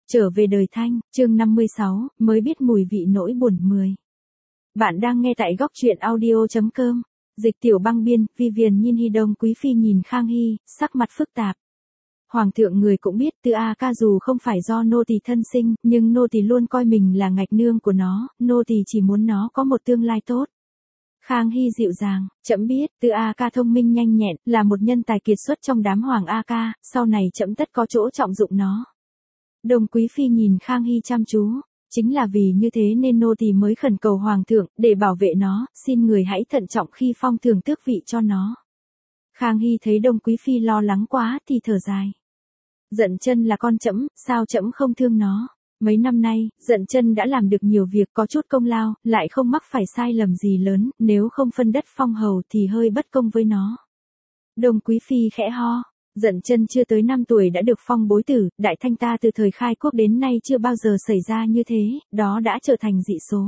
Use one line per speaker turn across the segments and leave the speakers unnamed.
Trở về đời Thanh, chương 56, mới biết mùi vị nỗi buồn 10. Bạn đang nghe tại góc truyện audio.com. Dịch tiểu băng biên, Vivian nhìn Hy Đông Quý Phi nhìn Khang Hy, sắc mặt phức tạp. Hoàng thượng người cũng biết Tư A Ca dù không phải do nô tỳ thân sinh, nhưng nô tỳ luôn coi mình là ngạch nương của nó, nô tỳ chỉ muốn nó có một tương lai tốt. Khang Hy dịu dàng, trẫm biết, Tư A Ca thông minh nhanh nhẹn, là một nhân tài kiệt xuất trong đám Hoàng A Ca, sau này trẫm tất có chỗ trọng dụng nó. Đồng Quý Phi nhìn Khang Hy chăm chú, chính là vì như thế nên nô tỳ mới khẩn cầu Hoàng thượng, để bảo vệ nó, xin người hãy thận trọng khi phong thưởng tước vị cho nó. Khang Hy thấy Đồng Quý Phi lo lắng quá thì thở dài. Dận Chân là con trẫm, sao trẫm không thương nó? Mấy năm nay, Dận Chân đã làm được nhiều việc có chút công lao, lại không mắc phải sai lầm gì lớn, nếu không phân đất phong hầu thì hơi bất công với nó. Đồng Quý Phi khẽ ho. Dận Chân chưa tới 5 tuổi đã được phong bối tử, Đại Thanh ta từ thời khai quốc đến nay chưa bao giờ xảy ra như thế, đó đã trở thành dị số.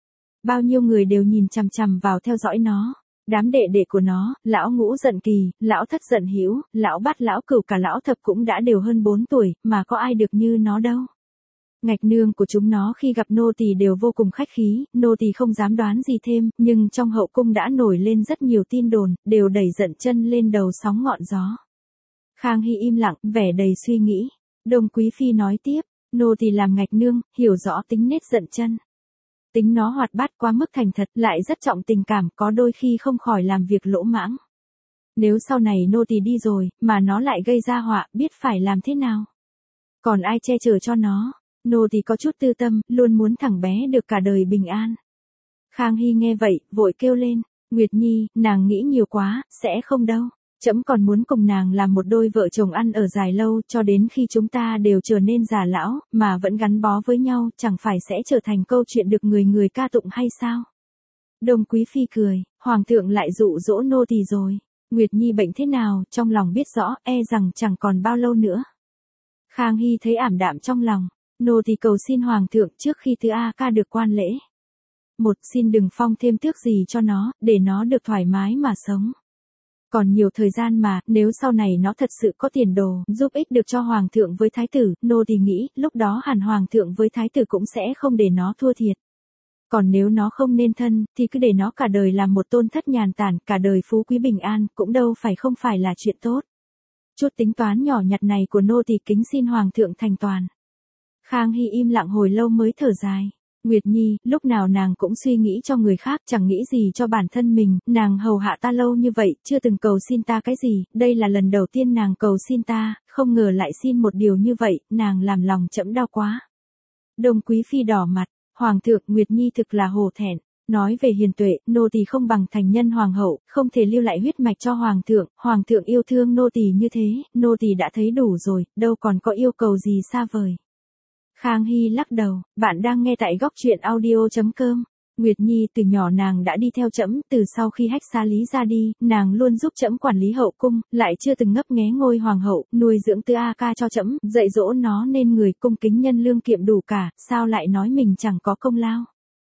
Bao nhiêu người đều nhìn chằm chằm vào theo dõi nó. Đám đệ đệ của nó, lão Ngũ Dận Kỳ, lão Thất Dận Hữu, lão Bát, lão Cửu cả lão Thập cũng đã đều hơn 4 tuổi, mà có ai được như nó đâu. Ngạch nương của chúng nó khi gặp nô tỳ đều vô cùng khách khí, nô tỳ không dám đoán gì thêm, nhưng trong hậu cung đã nổi lên rất nhiều tin đồn, đều đẩy Dận Chân lên đầu sóng ngọn gió. Khang Hy im lặng, vẻ đầy suy nghĩ. Đồng Quý Phi nói tiếp, nô tỳ làm ngạch nương, hiểu rõ tính nết Dận Chân. Tính nó hoạt bát quá mức thành thật, lại rất trọng tình cảm, có đôi khi không khỏi làm việc lỗ mãng. Nếu sau này nô tỳ đi rồi, mà nó lại gây ra họa, biết phải làm thế nào? Còn ai che chở cho nó? Nô tỳ có chút tư tâm, luôn muốn thằng bé được cả đời bình an. Khang Hy nghe vậy, vội kêu lên, Nguyệt Nhi, nàng nghĩ nhiều quá, sẽ không đâu. Trẫm còn muốn cùng nàng làm một đôi vợ chồng ăn ở dài lâu, cho đến khi chúng ta đều trở nên già lão, mà vẫn gắn bó với nhau, chẳng phải sẽ trở thành câu chuyện được người người ca tụng hay sao? Đồng Quý Phi cười, Hoàng thượng lại dụ dỗ nô tỳ rồi. Nguyệt Nhi bệnh thế nào, trong lòng biết rõ, e rằng chẳng còn bao lâu nữa. Khang Hy thấy ảm đạm trong lòng, nô tỳ cầu xin Hoàng thượng trước khi Tư A Ca được quan lễ. Một, xin đừng phong thêm tước gì cho nó, để nó được thoải mái mà sống. Còn nhiều thời gian mà, nếu sau này nó thật sự có tiền đồ, giúp ích được cho Hoàng thượng với Thái tử, nô tỳ nghĩ, lúc đó hẳn Hoàng thượng với Thái tử cũng sẽ không để nó thua thiệt. Còn nếu nó không nên thân, thì cứ để nó cả đời làm một tôn thất nhàn tản, cả đời phú quý bình an, cũng đâu phải không phải là chuyện tốt. Chút tính toán nhỏ nhặt này của nô tỳ kính xin Hoàng thượng thành toàn. Khang Hy im lặng hồi lâu mới thở dài. Nguyệt Nhi, lúc nào nàng cũng suy nghĩ cho người khác, chẳng nghĩ gì cho bản thân mình, nàng hầu hạ ta lâu như vậy, chưa từng cầu xin ta cái gì, đây là lần đầu tiên nàng cầu xin ta, không ngờ lại xin một điều như vậy, nàng làm lòng trẫm đau quá. Đồng Quý Phi đỏ mặt, Hoàng thượng, Nguyệt Nhi thực là hổ thẹn, nói về hiền tuệ, nô tỳ không bằng thành nhân hoàng hậu, không thể lưu lại huyết mạch cho Hoàng thượng yêu thương nô tỳ như thế, nô tỳ đã thấy đủ rồi, đâu còn có yêu cầu gì xa vời. Khang Hy lắc đầu, bạn đang nghe tại góc truyện audio.com. Nguyệt Nhi từ nhỏ nàng đã đi theo trẫm, từ sau khi Hách Xa Lý ra đi, nàng luôn giúp trẫm quản lý hậu cung, lại chưa từng ngấp nghé ngôi hoàng hậu, nuôi dưỡng Tư A Ca cho trẫm, dạy dỗ nó nên người cung kính nhân lương kiệm đủ cả, sao lại nói mình chẳng có công lao.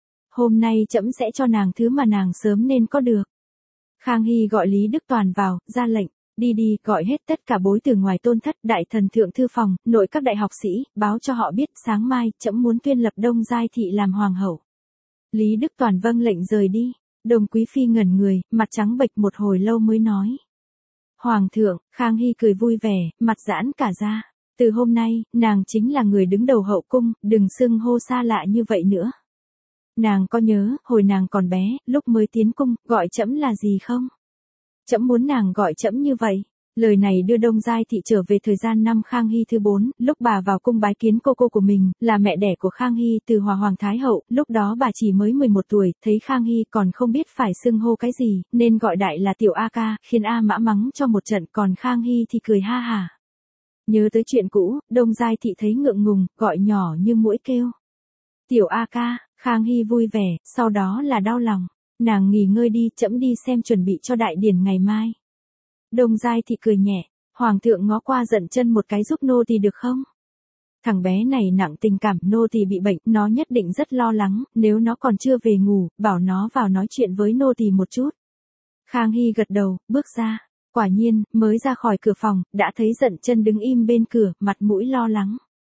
Hôm nay trẫm sẽ cho nàng thứ mà nàng sớm nên có được. Khang Hy gọi Lý Đức Toàn vào, ra lệnh. Đi đi, gọi hết tất cả bối từ ngoài tôn thất, đại thần thượng thư phòng, nội các đại học sĩ, báo cho họ biết, sáng mai, trẫm muốn tuyên lập Đông Giai thị làm hoàng hậu. Lý Đức Toàn vâng lệnh rời đi. Đồng Quý Phi ngẩn người, mặt trắng bệch một hồi lâu mới nói. Hoàng thượng, Khang Hy cười vui vẻ, mặt giãn cả ra. Từ hôm nay, nàng chính là người đứng đầu hậu cung, đừng xưng hô xa lạ như vậy nữa. Nàng có nhớ, hồi nàng còn bé, lúc mới tiến cung, gọi trẫm là gì không? Trẫm muốn nàng gọi trẫm như vậy. Lời này đưa Đông Giai thị trở về thời gian năm Khang Hy thứ 4, lúc bà vào cung bái kiến cô của mình, là mẹ đẻ của Khang Hy từ Hòa Hoàng Thái Hậu, lúc đó bà chỉ mới 11 tuổi, thấy Khang Hy còn không biết phải xưng hô cái gì, nên gọi đại là Tiểu A Ca, khiến A Mã mắng cho một trận, còn Khang Hy thì cười ha hả. Nhớ tới chuyện cũ, Đông Giai thị thấy ngượng ngùng, gọi nhỏ như muỗi kêu. Tiểu A Ca, Khang Hy vui vẻ, sau đó là đau lòng. Nàng nghỉ ngơi đi, trẫm đi xem chuẩn bị cho đại điển ngày mai. Đông Giai thị cười nhẹ, Hoàng thượng ngó qua Dận Chân một cái giúp nô tỳ được không? Thằng bé này nặng tình cảm, nô tỳ bị bệnh, nó nhất định rất lo lắng, nếu nó còn chưa về ngủ, bảo nó vào nói chuyện với nô tỳ một chút. Khang Hy gật đầu, bước ra, quả nhiên, mới ra khỏi cửa phòng, đã thấy Dận Chân đứng im bên cửa, mặt mũi lo lắng.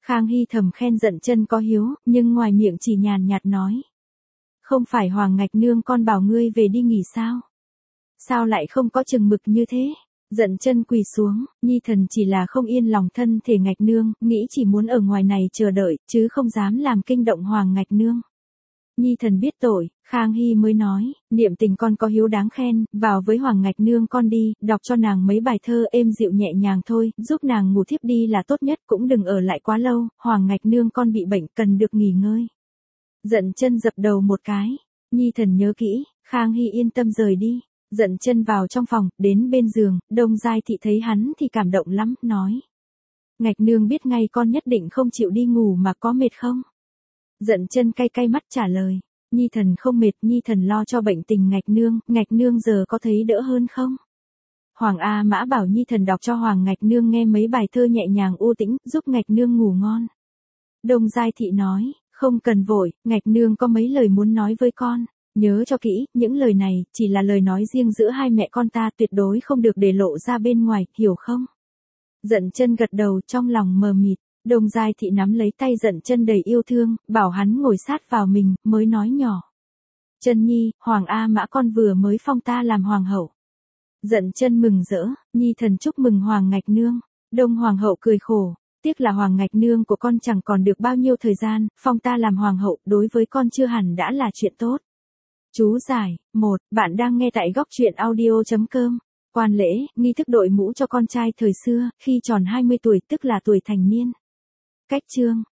Khang Hy thầm khen Dận Chân có hiếu, nhưng ngoài miệng chỉ nhàn nhạt nói. Không phải Hoàng Ngạch Nương con bảo ngươi về đi nghỉ sao? Sao lại không có chừng mực như thế? Dận Chân quỳ xuống, nhi thần chỉ là không yên lòng thân thể Ngạch Nương, nghĩ chỉ muốn ở ngoài này chờ đợi, chứ không dám làm kinh động Hoàng Ngạch Nương. Nhi thần biết tội, Khang Hy mới nói, niệm tình con có hiếu đáng khen, vào với Hoàng Ngạch Nương con đi, đọc cho nàng mấy bài thơ êm dịu nhẹ nhàng thôi, giúp nàng ngủ thiếp đi là tốt nhất, cũng đừng ở lại quá lâu, Hoàng Ngạch Nương con bị bệnh cần được nghỉ ngơi. Dận Chân dập đầu một cái, nhi thần nhớ kỹ, Khang Hy yên tâm rời đi. Dận Chân vào trong phòng, đến bên giường, Đông Giai Thị thấy hắn thì cảm động lắm, nói. Ngạch Nương biết ngay con nhất định không chịu đi ngủ mà có mệt không? Dận Chân cay cay mắt trả lời, nhi thần không mệt, nhi thần lo cho bệnh tình Ngạch Nương giờ có thấy đỡ hơn không? Hoàng A Mã bảo nhi thần đọc cho Hoàng Ngạch Nương nghe mấy bài thơ nhẹ nhàng u tĩnh, giúp Ngạch Nương ngủ ngon. Đông Giai Thị nói, không cần vội, Ngạch Nương có mấy lời muốn nói với con. Nhớ cho kỹ, những lời này, chỉ là lời nói riêng giữa hai mẹ con ta, tuyệt đối không được để lộ ra bên ngoài, hiểu không? Dận Chân gật đầu, trong lòng mờ mịt. Đông Giai Thị nắm lấy tay Dận Chân đầy yêu thương, bảo hắn ngồi sát vào mình, mới nói nhỏ. Chân nhi, Hoàng A Mã con vừa mới phong ta làm hoàng hậu. Dận Chân mừng rỡ, nhi thần chúc mừng Hoàng Ngạch Nương. Đông Hoàng hậu cười khổ, tiếc là Hoàng Ngạch Nương của con chẳng còn được bao nhiêu thời gian, phong ta làm hoàng hậu, đối với con chưa hẳn đã là chuyện tốt. Chú giải, 1, bạn đang nghe tại góc truyện audio.com. Quan lễ, nghi thức đội mũ cho con trai thời xưa, khi tròn 20 tuổi tức là tuổi thành niên. Cách chương